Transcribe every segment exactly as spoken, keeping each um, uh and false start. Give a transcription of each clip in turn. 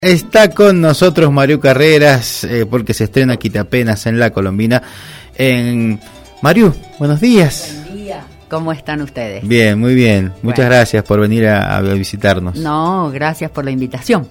Está con nosotros Mariú Carreras, eh, porque se estrena Quitapenas en La Colombina. En... Mariú, buenos días. Buen día. ¿Cómo están ustedes? Bien, muy bien. Muchas bueno. gracias por venir a, a visitarnos. No, gracias por la invitación.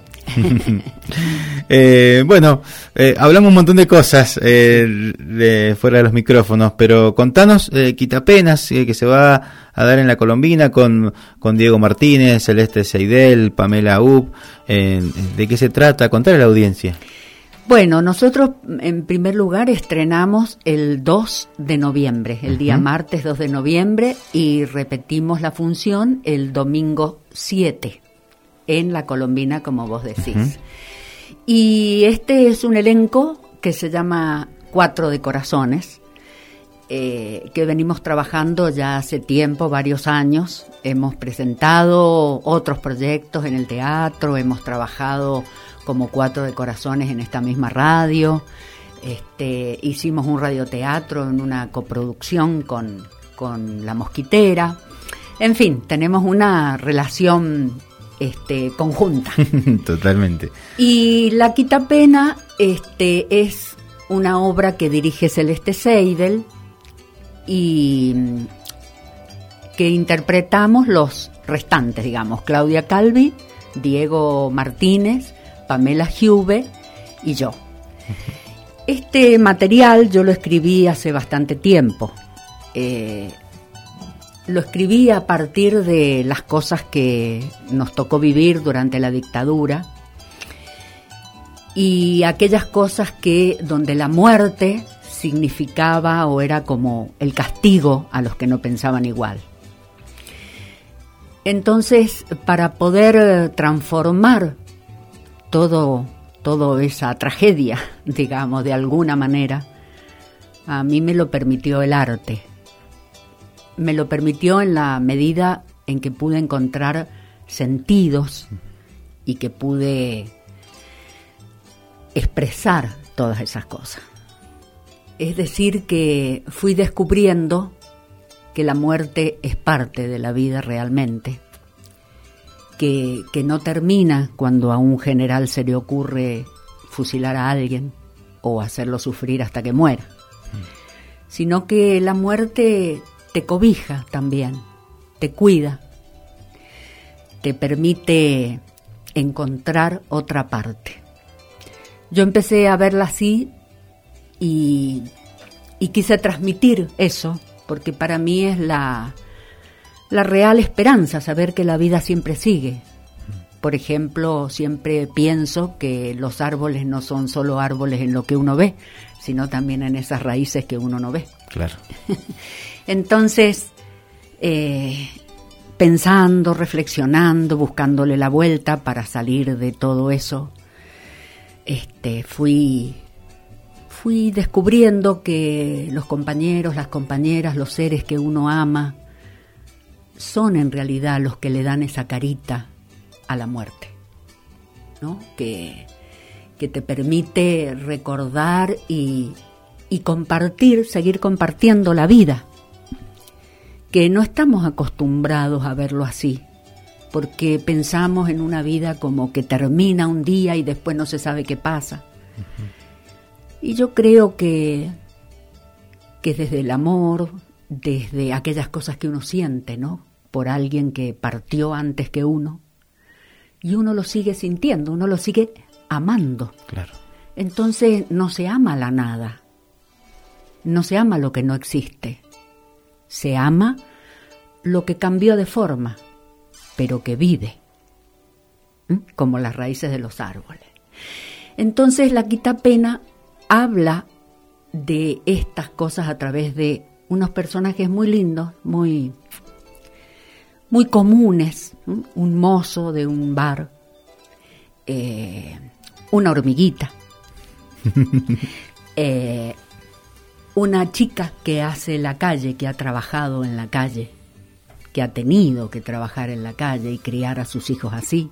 eh, bueno, eh, hablamos un montón de cosas eh, de, fuera de los micrófonos, pero contanos eh, Quitapenas, eh, que se va a dar en La Colombina con, con Diego Martínez, Celeste Seidel, Pamela Up. Eh, ¿De qué se trata? Contar a la audiencia. Bueno, nosotros en primer lugar estrenamos el dos de noviembre, el uh-huh. día martes dos de noviembre, y repetimos la función el domingo siete en La Colombina, como vos decís. Uh-huh. Y este es un elenco que se llama Cuatro de Corazones, eh, que venimos trabajando ya hace tiempo, varios años. Hemos presentado otros proyectos en el teatro, hemos trabajado como Cuatro de Corazones en esta misma radio. Este, hicimos un radioteatro en una coproducción con, con La Mosquitera. En fin, tenemos una relación este, conjunta. Totalmente. Y La Quitapena este, es una obra que dirige Celeste Seidel y que interpretamos los restantes, digamos, Claudia Calvi, Diego Martínez, Pamela Huve y yo. Este material yo lo escribí hace bastante tiempo. Eh, lo escribí a partir de las cosas que nos tocó vivir durante la dictadura y aquellas cosas que donde la muerte significaba o era como el castigo a los que no pensaban igual. Entonces, para poder transformar todo, toda esa tragedia, digamos, de alguna manera, a mí me lo permitió el arte. Me lo permitió en la medida en que pude encontrar sentidos y que pude expresar todas esas cosas. Es decir, que fui descubriendo que la muerte es parte de la vida realmente, que, que no termina cuando a un general se le ocurre fusilar a alguien o hacerlo sufrir hasta que muera, sino que la muerte te cobija también, te cuida, te permite encontrar otra parte. Yo empecé a verla así y, y quise transmitir eso, porque para mí es la, la real esperanza, saber que la vida siempre sigue. Por ejemplo, siempre pienso que los árboles no son solo árboles en lo que uno ve, sino también en esas raíces que uno no ve. Claro. Entonces, eh, pensando, reflexionando, buscándole la vuelta para salir de todo eso, este, fui... Fui descubriendo que los compañeros, las compañeras, los seres que uno ama, son en realidad los que le dan esa carita a la muerte, ¿no? Que, que te permite recordar y, y compartir, seguir compartiendo la vida, que no estamos acostumbrados a verlo así, porque pensamos en una vida como que termina un día y después no se sabe qué pasa. Uh-huh. Y yo creo que, que desde el amor, desde aquellas cosas que uno siente, ¿no? Por alguien que partió antes que uno, y uno lo sigue sintiendo, uno lo sigue amando. Claro. Entonces no se ama la nada, no se ama lo que no existe, se ama lo que cambió de forma, pero que vive, ¿Mm? como las raíces de los árboles. Entonces La Quitapena habla de estas cosas a través de unos personajes muy lindos, muy, muy comunes. ¿sí? Un mozo de un bar, eh, una hormiguita, eh, una chica que hace la calle, que ha trabajado en la calle, que ha tenido que trabajar en la calle y criar a sus hijos así.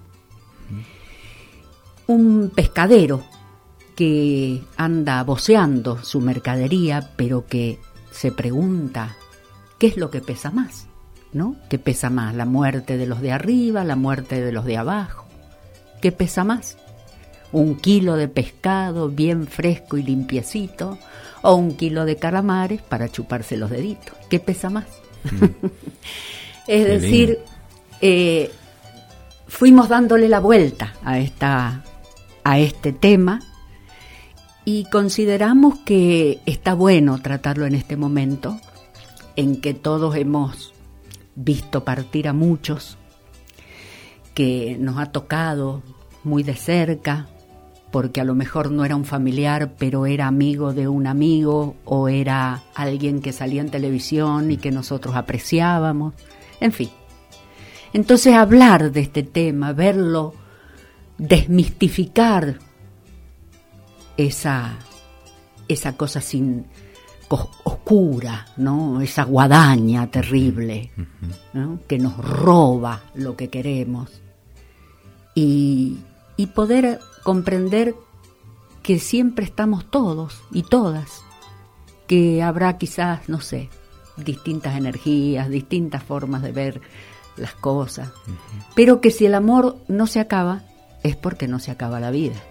Un pescadero que anda voceando su mercadería, pero que se pregunta qué es lo que pesa más, ¿no? ¿Qué pesa más? ¿La muerte de los de arriba, la muerte de los de abajo? ¿Qué pesa más? un kilo de pescado bien fresco y limpiecito, o un kilo de calamares para chuparse los deditos. ¿Qué pesa más? Mm. Es Qué decir, eh, fuimos dándole la vuelta a esta, a este tema y consideramos que está bueno tratarlo en este momento, en que todos hemos visto partir a muchos, que nos ha tocado muy de cerca, porque a lo mejor no era un familiar, pero era amigo de un amigo, o era alguien que salía en televisión y que nosotros apreciábamos, en fin. Entonces hablar de este tema, verlo, desmistificar esa, esa cosa sin oscura, ¿no? Esa guadaña terrible, ¿no? Que nos roba lo que queremos, y, y poder comprender que siempre estamos todos y todas, que habrá quizás, no sé, distintas energías, distintas formas de ver las cosas, uh-huh. pero que si el amor no se acaba, es porque no se acaba la vida.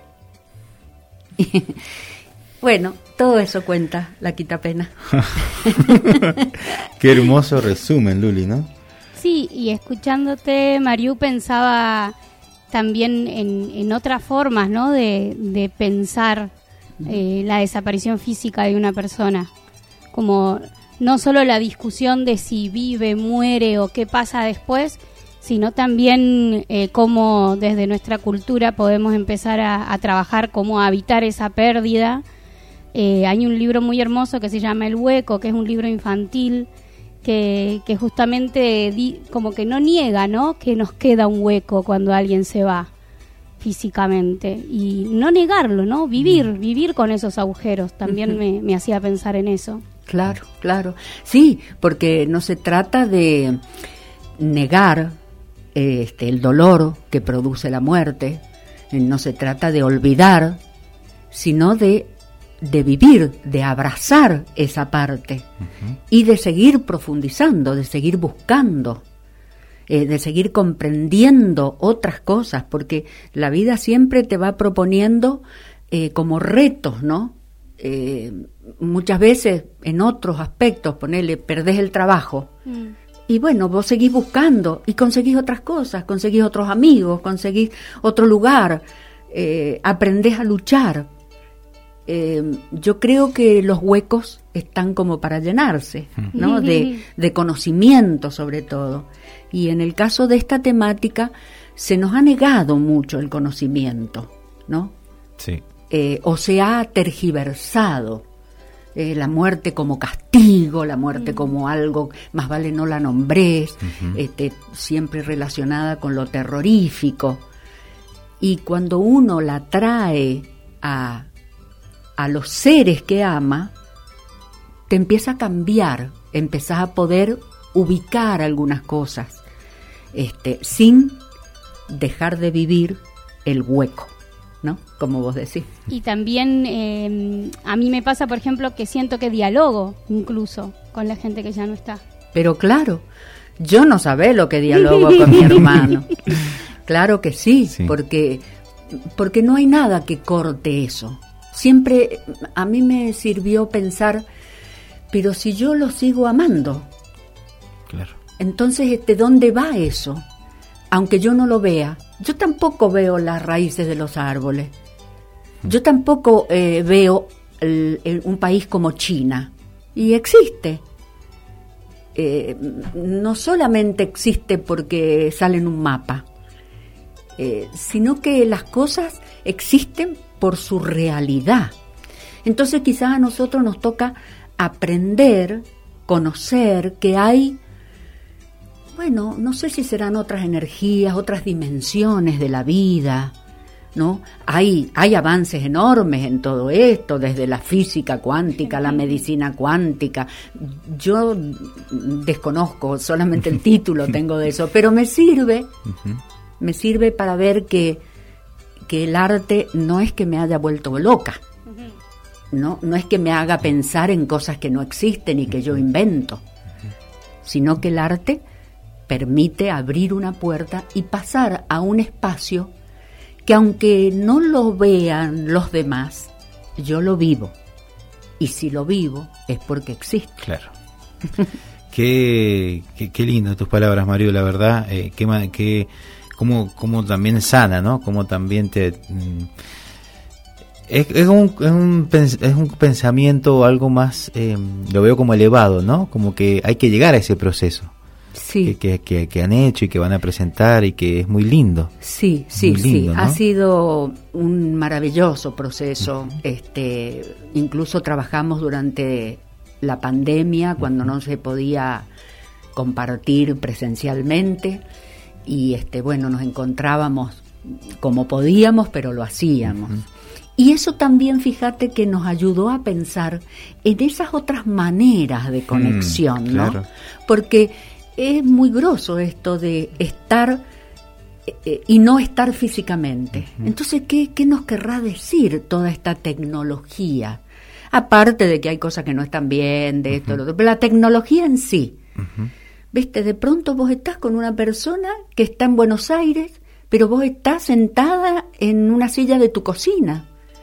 Bueno, todo eso cuenta la Quitapena. Qué hermoso resumen, Luli, ¿no? Sí, y escuchándote, Mariú, pensaba también en, en otras formas, ¿no? De, de pensar eh, la desaparición física de una persona, como no solo la discusión de si vive, muere o qué pasa después, sino también eh, cómo desde nuestra cultura podemos empezar a, a trabajar cómo habitar esa pérdida. Eh, hay un libro muy hermoso que se llama El Hueco, que es un libro infantil que, que justamente di, como que no niega, ¿no?, que nos queda un hueco cuando alguien se va físicamente, y no negarlo, ¿no? Vivir, vivir con esos agujeros, también uh-huh. me, me hacía pensar en eso. Claro, claro. Sí, porque no se trata de negar este, el dolor que produce la muerte, no se trata de olvidar, sino de de vivir, de abrazar esa parte uh-huh. y de seguir profundizando, de seguir buscando, eh, de seguir comprendiendo otras cosas, porque la vida siempre te va proponiendo eh, como retos, ¿no? Eh, muchas veces en otros aspectos, ponele, perdés el trabajo mm. y bueno, vos seguís buscando y conseguís otras cosas, conseguís otros amigos, conseguís otro lugar, eh, aprendés a luchar. Eh, yo creo que los huecos están como para llenarse, ¿no? De, de conocimiento sobre todo. Y en el caso de esta temática se nos ha negado mucho el conocimiento, ¿no? Sí. Eh, o se ha tergiversado eh, la muerte como castigo, la muerte uh-huh. como algo, más vale no la nombres, uh-huh. este, siempre relacionada con lo terrorífico. Y cuando uno la trae a a los seres que ama, te empieza a cambiar, empezás a poder ubicar algunas cosas, este, sin dejar de vivir el hueco, ¿no? Como vos decís. Y también eh, a mí me pasa, por ejemplo, que siento que dialogo incluso con la gente que ya no está. Pero claro, yo no sabé lo que dialogo con mi hermano. Claro que sí, sí, porque porque no hay nada que corte eso. Siempre a mí me sirvió pensar, pero si yo lo sigo amando, claro. entonces ¿de dónde va eso? Aunque yo no lo vea, yo tampoco veo las raíces de los árboles. Yo tampoco eh, veo el, el, un país como China, y existe. Eh, no solamente existe porque sale en un mapa, eh, sino que las cosas existen por su realidad. Entonces quizás a nosotros nos toca aprender, conocer que hay, bueno, no sé si serán otras energías, otras dimensiones de la vida, ¿no? Hay, hay avances enormes en todo esto, desde la física cuántica, la medicina cuántica. Yo desconozco, solamente el título tengo de eso, pero me sirve, uh-huh. me sirve para ver que que el arte no es que me haya vuelto loca, uh-huh. no, no es que me haga pensar en cosas que no existen y que yo invento, uh-huh. sino que el arte permite abrir una puerta y pasar a un espacio que aunque no lo vean los demás, yo lo vivo. Y si lo vivo es porque existe. Claro. qué, qué, qué lindo tus palabras, Mario, la verdad. Eh, qué, qué, cómo, cómo también sana, ¿no? Cómo también te... Mm, es, es, un, es, un, es un pensamiento algo más, eh, lo veo como elevado, ¿no? Como que hay que llegar a ese proceso. Sí. Que, que, que han hecho y que van a presentar y que es muy lindo. Sí, sí, muy lindo, sí. ¿no? Ha sido un maravilloso proceso. Uh-huh. Este, incluso trabajamos durante la pandemia, cuando uh-huh. no se podía compartir presencialmente, y este, bueno, nos encontrábamos como podíamos, pero lo hacíamos. Uh-huh. Y eso también, fíjate, que nos ayudó a pensar en esas otras maneras de conexión, mm, claro. ¿no? Porque es muy groso esto de estar eh, y no estar físicamente. Uh-huh. Entonces, ¿qué, ¿qué nos querrá decir toda esta tecnología? Aparte de que hay cosas que no están bien, de esto, uh-huh. lo otro, pero la tecnología en sí. Uh-huh. ¿Viste? De pronto vos estás con una persona que está en Buenos Aires, pero vos estás sentada en una silla de tu cocina.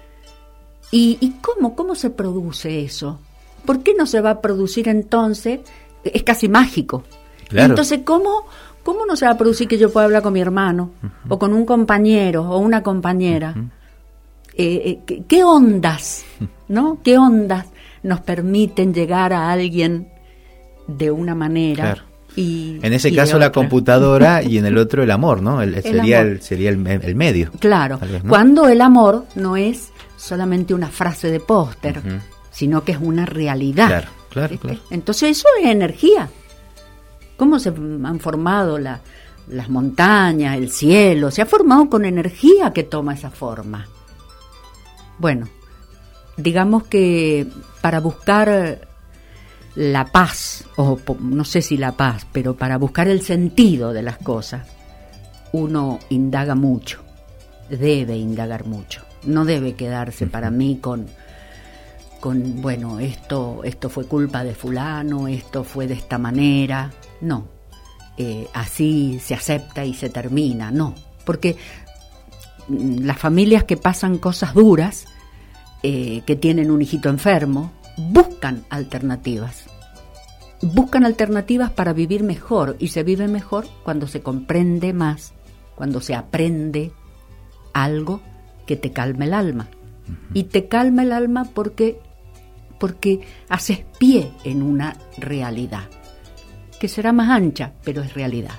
¿Y, y cómo, cómo se produce eso? ¿Por qué no se va a producir entonces? Es casi mágico. Claro. Entonces, ¿cómo, ¿cómo no se va a producir que yo pueda hablar con mi hermano? Uh-huh. O con un compañero o una compañera. Uh-huh. eh, eh, ¿qué, ¿Qué ondas, no? ¿Qué ondas nos permiten llegar a alguien de una manera? Claro. Y, en ese caso la computadora y en el otro el amor, ¿no? El, el sería, amor. El, sería el, el medio. Claro. Vez, ¿no? Cuando el amor no es solamente una frase de póster, uh-huh. sino que es una realidad. Claro, claro, claro. Entonces eso es energía. ¿Cómo se han formado la, las montañas, el cielo? Se ha formado con energía que toma esa forma. Bueno, digamos que para buscar la paz, o no sé si la paz, pero para buscar el sentido de las cosas, uno indaga mucho, debe indagar mucho. No debe quedarse para mí con, con bueno, esto, esto fue culpa de fulano, esto fue de esta manera. No, eh, así se acepta y se termina. No, porque las familias que pasan cosas duras, eh, que tienen un hijito enfermo, buscan alternativas. Buscan alternativas para vivir mejor, y se vive mejor cuando se comprende más, cuando se aprende algo que te calme el alma. Uh-huh. Y te calma el alma porque, porque haces pie en una realidad, que será más ancha, pero es realidad.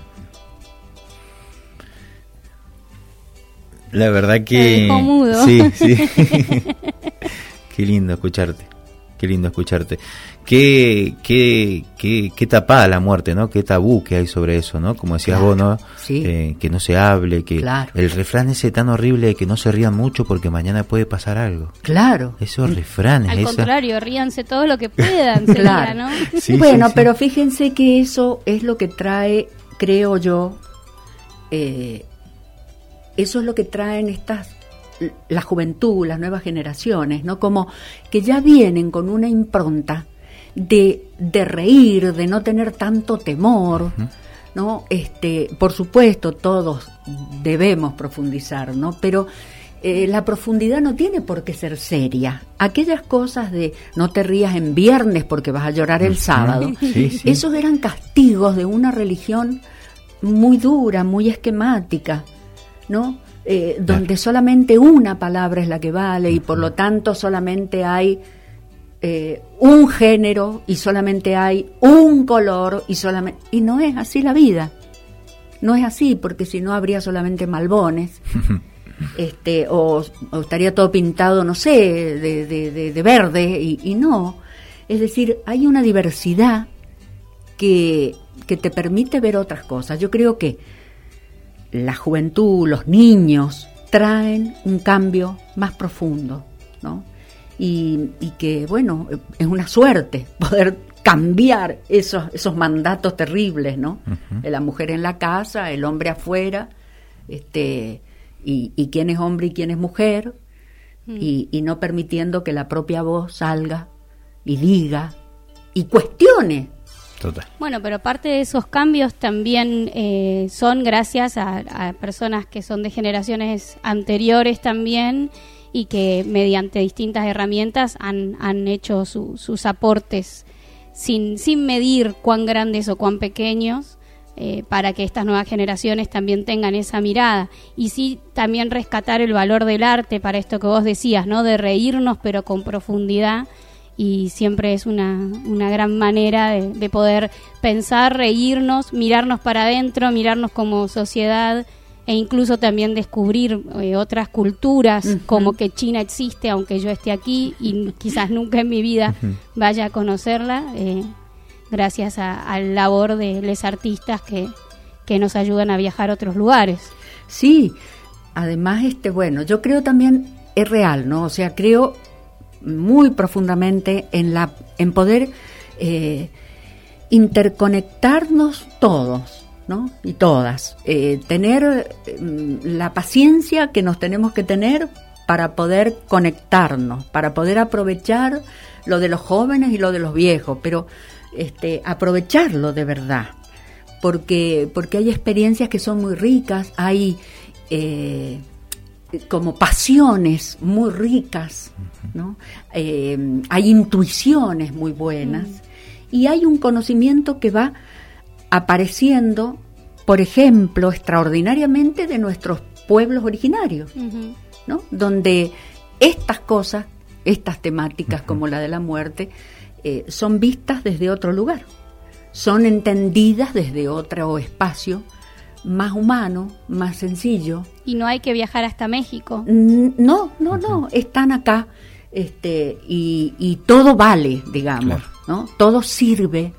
La verdad que... Me dejó mudo. Sí, sí. Qué lindo escucharte. Qué lindo escucharte. Qué, qué, qué, qué tapada la muerte, ¿no? Qué tabú que hay sobre eso, ¿no? Como decías claro, vos, ¿no? Sí. Eh, que no se hable, que claro. el refrán ese tan horrible de que no se rían mucho porque mañana puede pasar algo. Claro. Esos refranes. Al esa... contrario, ríanse todo lo que puedan, sería, claro. ¿no? Sí, bueno, sí, sí. pero fíjense que eso es lo que trae, creo yo, eh, eso es lo que traen estas la juventud, las nuevas generaciones, ¿no? Como que ya vienen con una impronta de, de reír, de no tener tanto temor, uh-huh. ¿no? Este, por supuesto, todos debemos profundizar, ¿no? Pero eh, la profundidad no tiene por qué ser seria. Aquellas cosas de no te rías en viernes porque vas a llorar el uh-huh. sábado, sí, sí. esos eran castigos de una religión muy dura, muy esquemática, ¿no? Eh, donde claro. solamente una palabra es la que vale, y por lo tanto solamente hay eh, un género, y solamente hay un color, y solamente y no es así la vida. No es así, porque si no habría solamente malbones, este, o, o estaría todo pintado, no sé, de, de, de, de verde, y, y no. Es decir, hay una diversidad que, que te permite ver otras cosas. Yo creo que la juventud, los niños, traen un cambio más profundo, ¿no? Y, y que, bueno, es una suerte poder cambiar esos, esos mandatos terribles, ¿no? Uh-huh. La mujer en la casa, el hombre afuera, este, y, y quién es hombre y quién es mujer, uh-huh. y, y no permitiendo que la propia voz salga y diga y cuestione Total. Bueno, pero parte de esos cambios también eh, son gracias a, a personas que son de generaciones anteriores también y que mediante distintas herramientas han, han hecho su, sus aportes sin, sin medir cuán grandes o cuán pequeños, eh, para que estas nuevas generaciones también tengan esa mirada. Y sí, también rescatar el valor del arte para esto que vos decías, ¿no? De reírnos pero con profundidad. Y siempre es una, una gran manera de, de poder pensar, reírnos, mirarnos para adentro, mirarnos como sociedad e incluso también descubrir eh, otras culturas, uh-huh. como que China existe, aunque yo esté aquí y quizás nunca en mi vida uh-huh. vaya a conocerla, eh, gracias a, a la labor de los artistas que, que nos ayudan a viajar a otros lugares. Sí, además, este bueno, yo creo también es real, ¿no? O sea, creo muy profundamente en la en poder eh, interconectarnos todos, ¿no? Y todas, eh, tener eh, la paciencia que nos tenemos que tener para poder conectarnos, para poder aprovechar lo de los jóvenes y lo de los viejos, pero este aprovecharlo de verdad, porque porque hay experiencias que son muy ricas, hay eh, como pasiones muy ricas, ¿no? Eh, hay intuiciones muy buenas, mm. y hay un conocimiento que va apareciendo, por ejemplo, extraordinariamente de nuestros pueblos originarios, uh-huh. ¿no? Donde estas cosas, estas temáticas uh-huh. como la de la muerte, eh, son vistas desde otro lugar, son entendidas desde otro espacio más humano, más sencillo. Y no hay que viajar hasta México. No, no, no, están acá, este, y, y todo vale, digamos, claro. ¿no? Todo sirve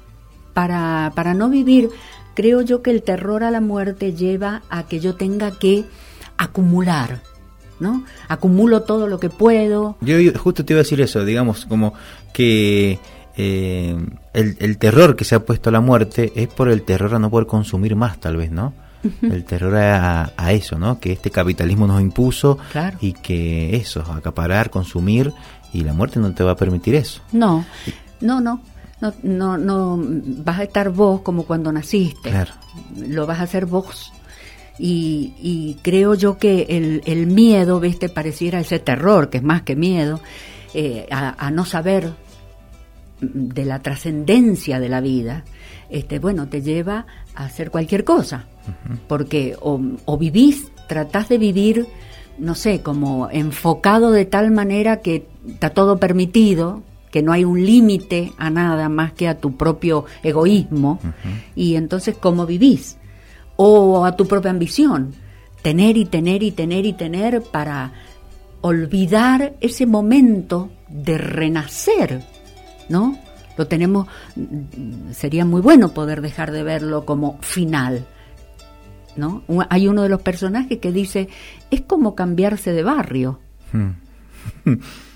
para, para no vivir. Creo yo que el terror a la muerte lleva a que yo tenga que acumular, ¿no? Acumulo todo lo que puedo. Yo, yo justo te iba a decir eso, digamos, como que Eh, el, el terror que se ha puesto a la muerte es por el terror a no poder consumir más, tal vez, ¿no? Uh-huh. El terror a, a eso, ¿no? Que este capitalismo nos impuso, claro. y que eso, acaparar, consumir, y la muerte no te va a permitir eso. No, no, no, no, no, no vas a estar vos como cuando naciste, claro. Lo vas a hacer vos. Y, y creo yo que el, el miedo, ¿ves? Te pareciera ese terror, que es más que miedo, eh, a, a no saber de la trascendencia de la vida, este, bueno, te lleva a hacer cualquier cosa, uh-huh. porque o, o vivís, tratás de vivir, no sé, como enfocado de tal manera que está todo permitido, que no hay un límite a nada más que a tu propio egoísmo, uh-huh. y entonces ¿cómo vivís? O a tu propia ambición, tener y tener y tener y tener para olvidar ese momento de renacer, ¿no? Lo tenemos, sería muy bueno poder dejar de verlo como final, ¿no? Hay uno de los personajes que dice, es como cambiarse de barrio. Hmm.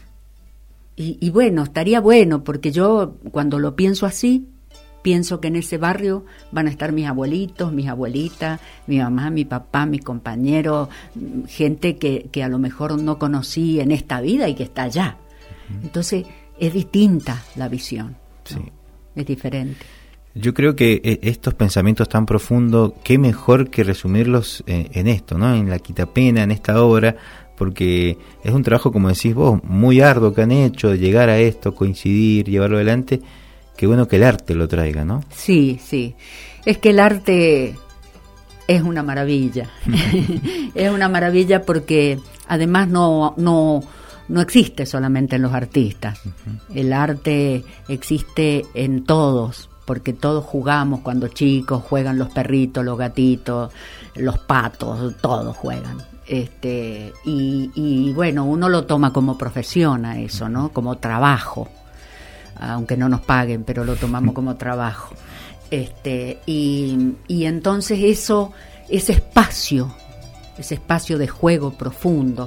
y, y bueno, estaría bueno, porque yo cuando lo pienso así, pienso que en ese barrio van a estar mis abuelitos, mis abuelitas, mi mamá, mi papá, mis compañeros, gente que, que a lo mejor no conocí en esta vida y que está allá. Uh-huh. Entonces, es distinta la visión, ¿no? Sí. Es diferente. Yo creo que estos pensamientos tan profundos, qué mejor que resumirlos en, en esto, ¿no? En La Quitapena, en esta obra, porque es un trabajo, como decís vos, muy arduo que han hecho, de llegar a esto, coincidir, llevarlo adelante. Qué bueno que el arte lo traiga, ¿no? Sí, sí. Es que el arte es una maravilla. Es una maravilla porque además no... no no existe solamente en los artistas. Uh-huh. El arte existe en todos, porque todos jugamos cuando chicos, juegan los perritos, los gatitos, los patos, todos juegan. Este, y, y bueno, uno lo toma como profesión a eso, ¿no? Como trabajo, aunque no nos paguen, pero lo tomamos como trabajo. Este, y, y entonces eso, ese espacio, ese espacio de juego profundo,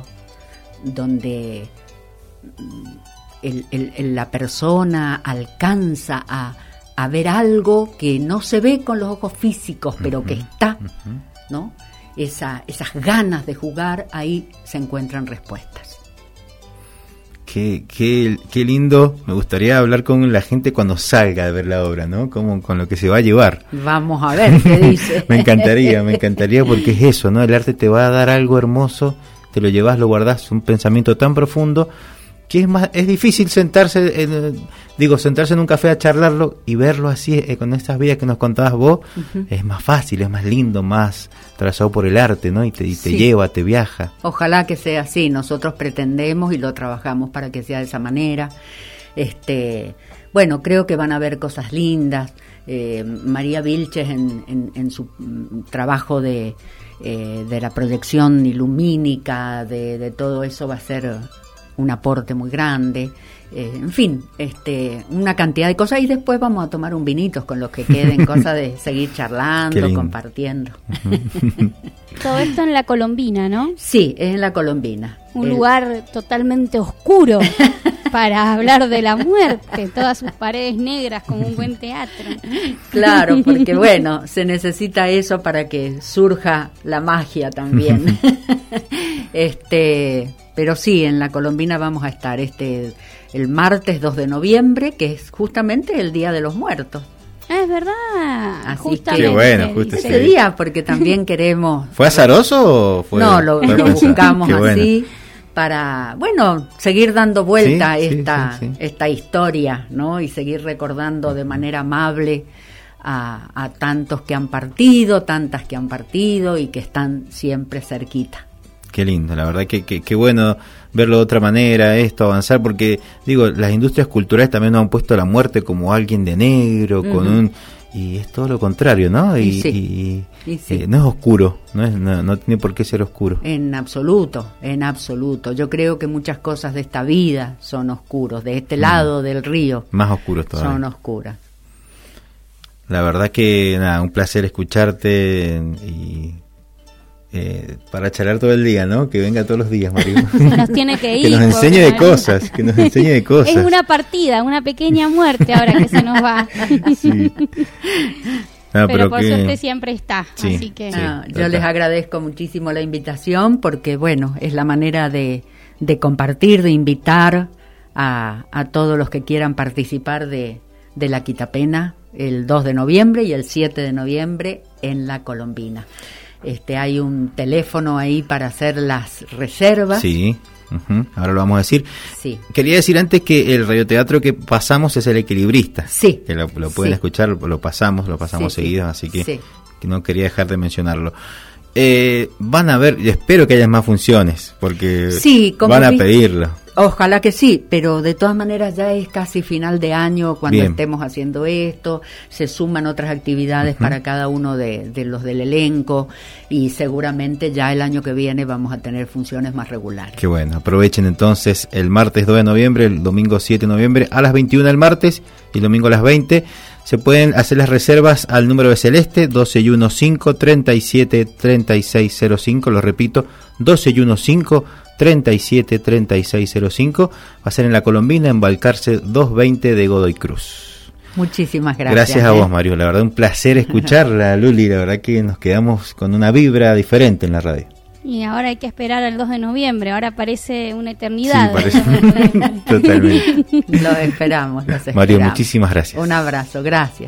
donde el, el, el, la persona alcanza a, a ver algo que no se ve con los ojos físicos, pero uh-huh, que está, uh-huh. ¿no? Esa, esas ganas de jugar, ahí se encuentran respuestas. Qué, qué, qué lindo. Me gustaría hablar con la gente cuando salga de ver la obra, ¿no? Como, con lo que se va a llevar. Vamos a ver qué dice. Me encantaría, me encantaría, porque es eso, ¿no? El arte te va a dar algo hermoso, te lo llevas, lo guardás, un pensamiento tan profundo que es más, es difícil sentarse, en, digo, sentarse en un café a charlarlo y verlo así, eh, con estas vidas que nos contabas vos, uh-huh. Es más fácil, es más lindo, más trazado por el arte, ¿no? Y te, y te sí. lleva, te viaja. Ojalá que sea así, nosotros pretendemos y lo trabajamos para que sea de esa manera. Este, bueno, creo que van a haber cosas lindas. Eh, María Vilches en, en, en su trabajo de, eh, de la proyección ilumínica, de, de todo eso va a ser un aporte muy grande, eh, en fin, este, una cantidad de cosas, y después vamos a tomar un vinito con los que queden, cosa de seguir charlando, compartiendo. Todo esto en la Colombina, ¿no? Sí, es en la Colombina. Un El... lugar totalmente oscuro para hablar de la muerte, todas sus paredes negras como un buen teatro. Claro, porque bueno, se necesita eso para que surja la magia también. este... Pero sí, en la Colombina vamos a estar este el martes dos de noviembre, que es justamente el Día de los Muertos. Ah, es verdad. Así justamente. Qué bueno, justo ese día, porque también queremos... ¿Fue azaroso o fue...? No, lo, lo buscamos bueno. así para, bueno, seguir dando vuelta sí, esta, sí, sí, sí. esta historia, ¿no? Y seguir recordando de manera amable a, a tantos que han partido, tantas que han partido y que están siempre cerquita. Qué lindo, la verdad que, que, que bueno verlo de otra manera, esto, avanzar, porque digo, las industrias culturales también nos han puesto a la muerte como alguien de negro, uh-huh. con un y es todo lo contrario, ¿no? Y, y, sí. y, y sí. eh, no es oscuro, no es no, no tiene por qué ser oscuro. En absoluto, en absoluto. Yo creo que muchas cosas de esta vida son oscuros, de este lado uh-huh. del río. Más oscuros todavía. Son oscuras. La verdad que nada, un placer escucharte y Eh, para charlar todo el día, ¿no? Que venga todos los días, Mario. Nos tiene que ir. Que nos enseñe de cosas, que nos enseñe de cosas. Es una partida, una pequeña muerte ahora que se nos va. Sí. No, pero, pero por que... suerte siempre está, sí, así que... Sí, no, yo les agradezco muchísimo la invitación porque, bueno, es la manera de, de compartir, de invitar a, a todos los que quieran participar de, de la Quitapena el dos de noviembre y el siete de noviembre en la Colombina. Este, hay un teléfono ahí para hacer las reservas. Sí, uh-huh. Ahora lo vamos a decir. Sí. Quería decir antes que el radioteatro que pasamos es El Equilibrista. Sí. Que lo, lo pueden sí. escuchar, lo pasamos, lo pasamos sí, seguido, sí. así que, sí. que no quería dejar de mencionarlo. Eh, van a ver, y espero que haya más funciones, porque sí, como van a vi- pedirlo. Ojalá que sí, pero de todas maneras ya es casi final de año cuando Bien. estemos haciendo esto, se suman otras actividades uh-huh. para cada uno de, de los del elenco y seguramente ya el año que viene vamos a tener funciones más regulares. Qué bueno, aprovechen entonces el martes dos de noviembre, el domingo siete de noviembre a las veintiuna el martes y el domingo a las veinte. Se pueden hacer las reservas al número de Celeste doce y quince, treinta y siete, treinta y seis cero cinco, lo repito, doce y quince, treinta y siete, treinta y seis cero cinco, va a ser en la Colombina, en Balcarce doscientos veinte de Godoy Cruz. Muchísimas gracias. Gracias a ¿eh? vos, Mario, la verdad un placer escucharla, Luli, la verdad que nos quedamos con una vibra diferente en la radio. Y ahora hay que esperar al dos de noviembre, ahora parece una eternidad. Sí, parece. Totalmente. Los esperamos, los esperamos. Mario, muchísimas gracias. Un abrazo, gracias.